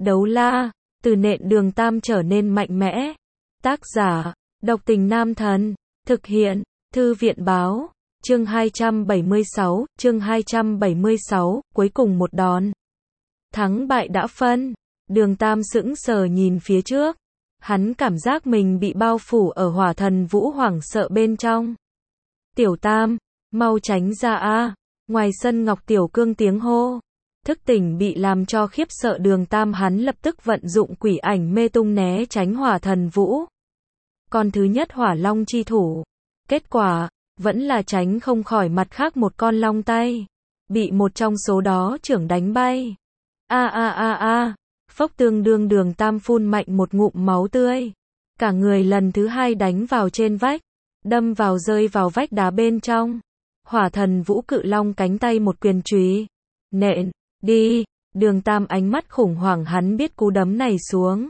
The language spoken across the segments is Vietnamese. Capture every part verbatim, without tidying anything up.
Đấu la, từ nện Đường Tam trở nên mạnh mẽ. Tác giả, Độc Tình Nam Thần. Thực hiện, Thư viện Báo. Chương hai trăm bảy mươi sáu, chương hai trăm bảy mươi sáu, cuối cùng một đòn. Thắng bại đã phân. Đường Tam sững sờ nhìn phía trước. Hắn cảm giác mình bị bao phủ ở hỏa thần vũ hoảng sợ bên trong. Tiểu Tam, mau tránh ra a. Ngoài sân Ngọc Tiểu Cương tiếng hô. Thức tỉnh bị làm cho khiếp sợ Đường Tam, hắn lập tức vận dụng quỷ ảnh mê tung né tránh hỏa thần vũ. Con thứ nhất hỏa long chi thủ. Kết quả, vẫn là tránh không khỏi mặt khác một con long tay. Bị một trong số đó trưởng đánh bay. A a a a, phốc, tương đương Đường Tam phun mạnh một ngụm máu tươi. Cả người lần thứ hai đánh vào trên vách. Đâm vào rơi vào vách đá bên trong. Hỏa thần vũ cự long cánh tay một quyền chùy. Nện, đi. Đường Tam ánh mắt khủng hoảng, hắn biết cú đấm này xuống.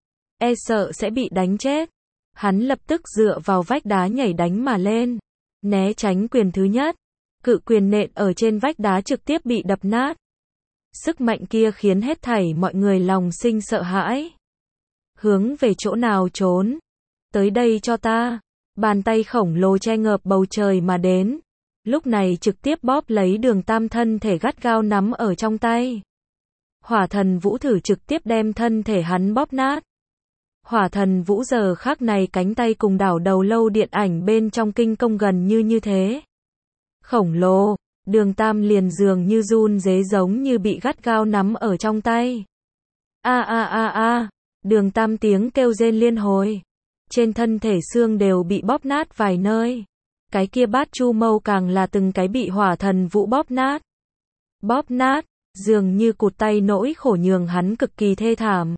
E sợ sẽ bị đánh chết. Hắn lập tức dựa vào vách đá nhảy đánh mà lên. Né tránh quyền thứ nhất. Cự quyền nện ở trên vách đá trực tiếp bị đập nát. Sức mạnh kia khiến hết thảy mọi người lòng sinh sợ hãi. Hướng về chỗ nào trốn? Tới đây cho ta. Bàn tay khổng lồ che ngợp bầu trời mà đến. Lúc này trực tiếp bóp lấy Đường Tam, thân thể gắt gao nắm ở trong tay. Hỏa thần vũ thử trực tiếp đem thân thể hắn bóp nát. Hỏa thần vũ giờ khắc này cánh tay cùng đảo đầu lâu điện ảnh bên trong kinh công gần như như thế. Khổng lồ, Đường Tam liền dường như run rế, giống như bị gắt gao nắm ở trong tay. A a a a, Đường Tam tiếng kêu rên liên hồi. Trên thân thể xương đều bị bóp nát vài nơi. Cái kia bát chu mâu càng là từng cái bị hỏa thần vũ bóp nát. Bóp nát, dường như cụt tay, nỗi khổ nhường hắn cực kỳ thê thảm.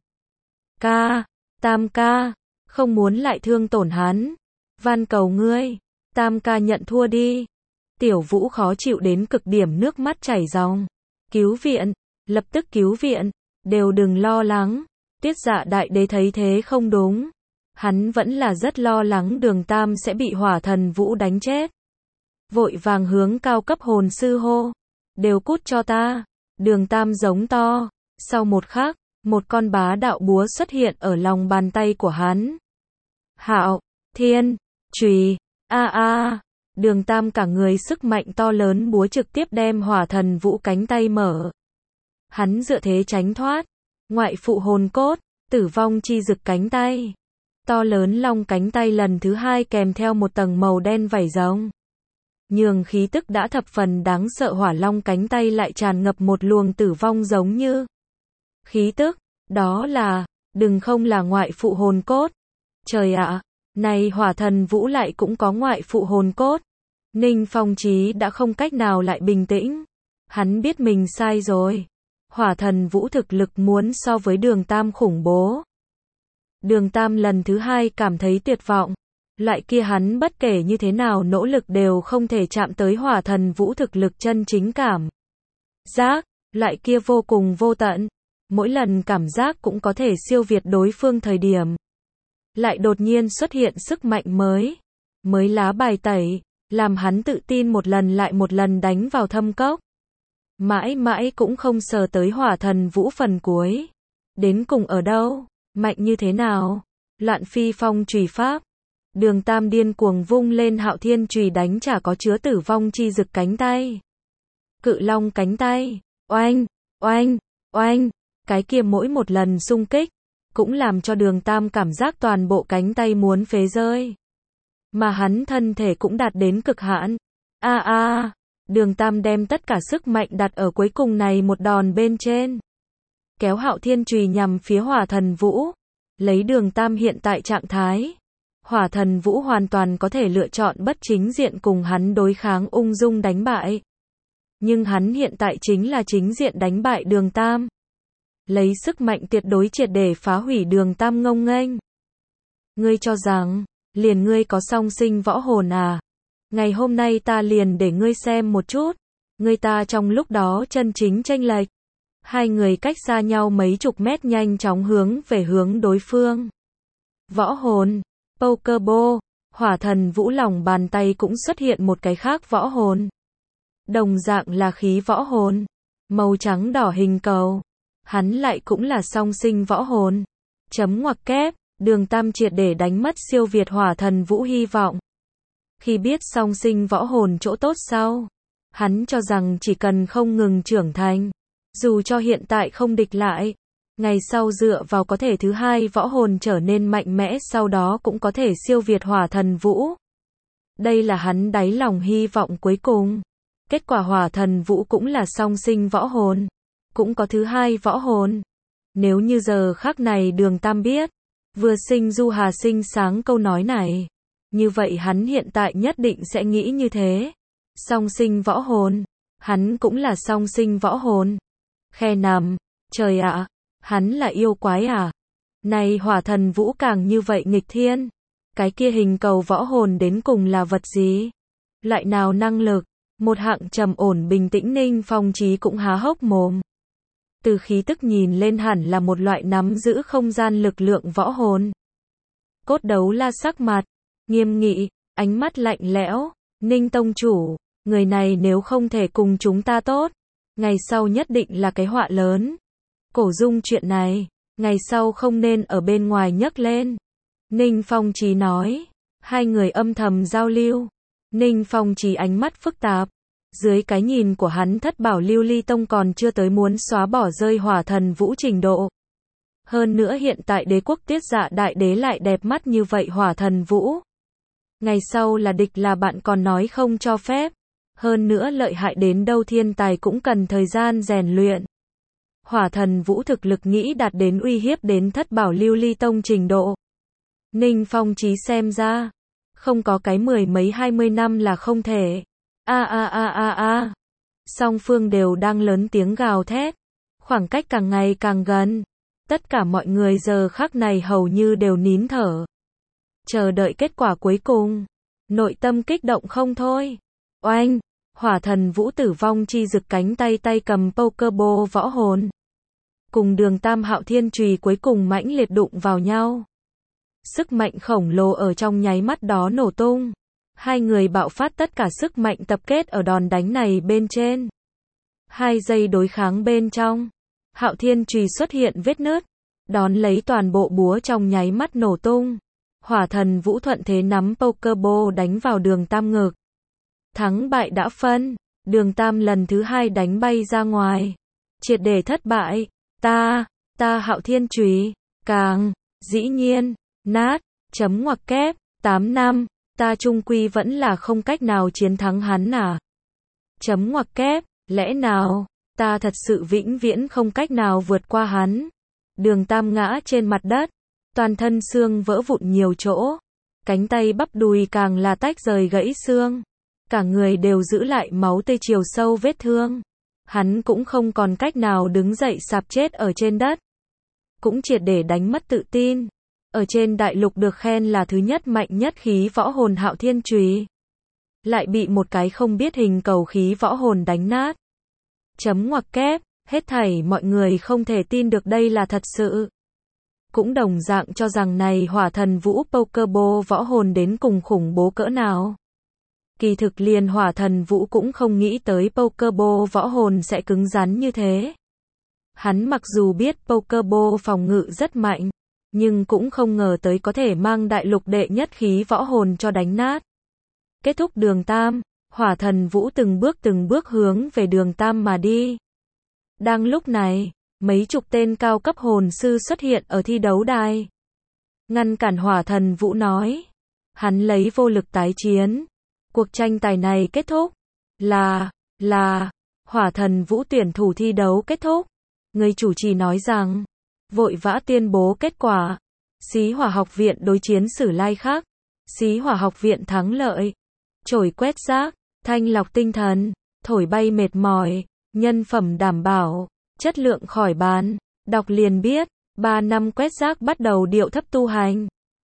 Ca, Tam ca, không muốn lại thương tổn hắn. Van cầu ngươi, Tam ca nhận thua đi. Tiểu Vũ khó chịu đến cực điểm, nước mắt chảy ròng. Cứu viện, lập tức cứu viện, đều đừng lo lắng. Tiết Dạ đại đế thấy thế không đúng. Hắn vẫn là rất lo lắng Đường Tam sẽ bị hỏa thần vũ đánh chết. Vội vàng hướng cao cấp hồn sư hô. Đều cút cho ta. Đường Tam giống to. Sau một khắc, một con bá đạo búa xuất hiện ở lòng bàn tay của hắn. Hạo, Thiên, Chùy, a a. Đường Tam cả người sức mạnh to lớn, búa trực tiếp đem hỏa thần vũ cánh tay mở. Hắn dựa thế tránh thoát. Ngoại phụ hồn cốt, tử vong chi dực cánh tay. To lớn long cánh tay lần thứ hai kèm theo một tầng màu đen vảy rồng. Nhường khí tức đã thập phần đáng sợ hỏa long cánh tay lại tràn ngập một luồng tử vong giống như khí tức, đó là, đừng không là ngoại phụ hồn cốt. Trời ạ, à, này hỏa thần vũ lại cũng có ngoại phụ hồn cốt. Ninh Phong Chí đã không cách nào lại bình tĩnh. Hắn biết mình sai rồi. Hỏa thần vũ thực lực muốn so với Đường Tam khủng bố. Đường Tam lần thứ hai cảm thấy tuyệt vọng. Loại kia hắn bất kể như thế nào nỗ lực đều không thể chạm tới hỏa thần vũ thực lực chân chính cảm giác, loại kia vô cùng vô tận. Mỗi lần cảm giác cũng có thể siêu việt đối phương thời điểm. Lại đột nhiên xuất hiện sức mạnh mới. Mới lá bài tẩy, làm hắn tự tin một lần lại một lần đánh vào thâm cốc. Mãi mãi cũng không sờ tới hỏa thần vũ phần cuối. Đến cùng ở đâu? Mạnh như thế nào? Loạn phi phong chùy pháp. Đường Tam điên cuồng vung lên Hạo Thiên chùy đánh trả có chứa tử vong chi dực cánh tay. Cự long cánh tay. Oanh, oanh, oanh. Cái kia mỗi một lần xung kích, cũng làm cho Đường Tam cảm giác toàn bộ cánh tay muốn phế rơi. Mà hắn thân thể cũng đạt đến cực hạn. A a, Đường Tam đem tất cả sức mạnh đặt ở cuối cùng này một đòn bên trên. Kéo Hạo Thiên chùy nhằm phía hỏa thần vũ. Lấy Đường Tam hiện tại trạng thái, hỏa thần vũ hoàn toàn có thể lựa chọn bất chính diện cùng hắn đối kháng, ung dung đánh bại. Nhưng hắn hiện tại chính là chính diện đánh bại Đường Tam. Lấy sức mạnh tuyệt đối triệt để phá hủy Đường Tam ngông nghênh. Ngươi cho rằng, liền ngươi có song sinh võ hồn à? Ngày hôm nay ta liền để ngươi xem một chút. Ngươi ta trong lúc đó chân chính chênh lệch. Hai người cách xa nhau mấy chục mét nhanh chóng hướng về hướng đối phương. Võ hồn, Pokeball, hỏa thần vũ lòng bàn tay cũng xuất hiện một cái khác võ hồn. Đồng dạng là khí võ hồn, màu trắng đỏ hình cầu. hắn lại cũng là song sinh võ hồn. Chấm ngoặc kép, Đường Tam triệt để đánh mất siêu việt hỏa thần vũ hy vọng. Khi biết song sinh võ hồn chỗ tốt sau, hắn cho rằng chỉ cần không ngừng trưởng thành, dù cho hiện tại không địch lại, ngày sau dựa vào có thể thứ hai võ hồn trở nên mạnh mẽ, sau đó cũng có thể siêu việt hỏa thần vũ. Đây là hắn đáy lòng hy vọng cuối cùng. Kết quả hỏa thần vũ cũng là song sinh võ hồn, cũng có thứ hai võ hồn. Nếu như giờ khắc này Đường Tam biết, vừa sinh Du Hà sinh sáng câu nói này, như vậy hắn hiện tại nhất định sẽ nghĩ như thế. Song sinh võ hồn, hắn cũng là song sinh võ hồn. Khe nằm, trời ạ, hắn là yêu quái à? Này hỏa thần vũ càng như vậy nghịch thiên. Cái kia hình cầu võ hồn đến cùng là vật gì? Loại nào năng lực? Một hạng trầm ổn bình tĩnh Ninh Phong Chí cũng há hốc mồm. Từ khí tức nhìn lên hẳn là một loại nắm giữ không gian lực lượng võ hồn. Cốt Đấu La sắc mặt nghiêm nghị, ánh mắt lạnh lẽo. Ninh tông chủ, người này nếu không thể cùng chúng ta tốt, ngày sau nhất định là cái họa lớn. Cổ Dung chuyện này, ngày sau không nên ở bên ngoài nhấc lên. Ninh Phong Chí nói. Hai người âm thầm giao lưu. Ninh Phong Chí ánh mắt phức tạp. Dưới cái nhìn của hắn, Thất Bảo Lưu Ly Tông còn chưa tới muốn xóa bỏ rơi hỏa thần vũ trình độ. Hơn nữa hiện tại đế quốc Tiết Dạ đại đế lại đẹp mắt như vậy hỏa thần vũ. Ngày sau là địch là bạn còn nói không cho phép. Hơn nữa lợi hại đến đâu thiên tài cũng cần thời gian rèn luyện. Hỏa thần vũ thực lực nghĩ đạt đến uy hiếp đến Thất Bảo Lưu Ly Tông trình độ. Ninh Phong Chí xem ra, không có cái mười mấy hai mươi năm là không thể. A a a a a. Song phương đều đang lớn tiếng gào thét. Khoảng cách càng ngày càng gần. Tất cả mọi người giờ khắc này hầu như đều nín thở. Chờ đợi kết quả cuối cùng. Nội tâm kích động không thôi. Oanh, hỏa thần vũ tử vong chi rực cánh tay tay cầm Pokeball võ hồn. Cùng Đường Tam Hạo Thiên Chùy cuối cùng mãnh liệt đụng vào nhau. Sức mạnh khổng lồ ở trong nháy mắt đó nổ tung. Hai người bạo phát tất cả sức mạnh tập kết ở đòn đánh này bên trên. Hai giây đối kháng bên trong, Hạo Thiên Chùy xuất hiện vết nứt, đón lấy toàn bộ búa trong nháy mắt nổ tung. Hỏa thần vũ thuận thế nắm Pokeball đánh vào Đường Tam ngực. Thắng bại đã phân, Đường Tam lần thứ hai đánh bay ra ngoài. Triệt để thất bại, ta, ta Hạo Thiên Chùy, càng, dĩ nhiên, nát, chấm ngoặc kép, tám năm, ta chung quy vẫn là không cách nào chiến thắng hắn à. Chấm ngoặc kép, lẽ nào, ta thật sự vĩnh viễn không cách nào vượt qua hắn. Đường Tam ngã trên mặt đất, toàn thân xương vỡ vụn nhiều chỗ, cánh tay bắp đùi càng là tách rời gãy xương, cả người đều giữ lại máu tươi chiều sâu vết thương. Hắn cũng không còn cách nào đứng dậy, sạp chết ở trên đất. Cũng triệt để đánh mất tự tin. Ở trên đại lục được khen là thứ nhất mạnh nhất khí võ hồn Hạo Thiên Chùy, lại bị một cái không biết hình cầu khí võ hồn đánh nát. Chấm ngoặc kép, hết thảy mọi người không thể tin được đây là thật sự. Cũng đồng dạng cho rằng này hỏa thần vũ Pokeball võ hồn đến cùng khủng bố cỡ nào. Kỳ thực liền hỏa thần vũ cũng không nghĩ tới Pokeball võ hồn sẽ cứng rắn như thế. Hắn mặc dù biết Pokeball phòng ngự rất mạnh, nhưng cũng không ngờ tới có thể mang đại lục đệ nhất khí võ hồn cho đánh nát. Kết thúc Đường Tam, hỏa thần vũ từng bước từng bước hướng về Đường Tam mà đi. Đang lúc này, mấy chục tên cao cấp hồn sư xuất hiện ở thi đấu đài. Ngăn cản hỏa thần vũ nói. Hắn lấy vô lực tái chiến. Cuộc tranh tài này kết thúc. Là, là, hỏa thần vũ tuyển thủ thi đấu kết thúc. Người chủ trì nói rằng, vội vã tuyên bố kết quả. Xí Hỏa học viện đối chiến Sử Lai Khắc. Xí Hỏa học viện thắng lợi. Chổi quét rác, thanh lọc tinh thần, thổi bay mệt mỏi, nhân phẩm đảm bảo, chất lượng khỏi bán. Đọc liền biết, ba năm quét rác bắt đầu điệu thấp tu hành.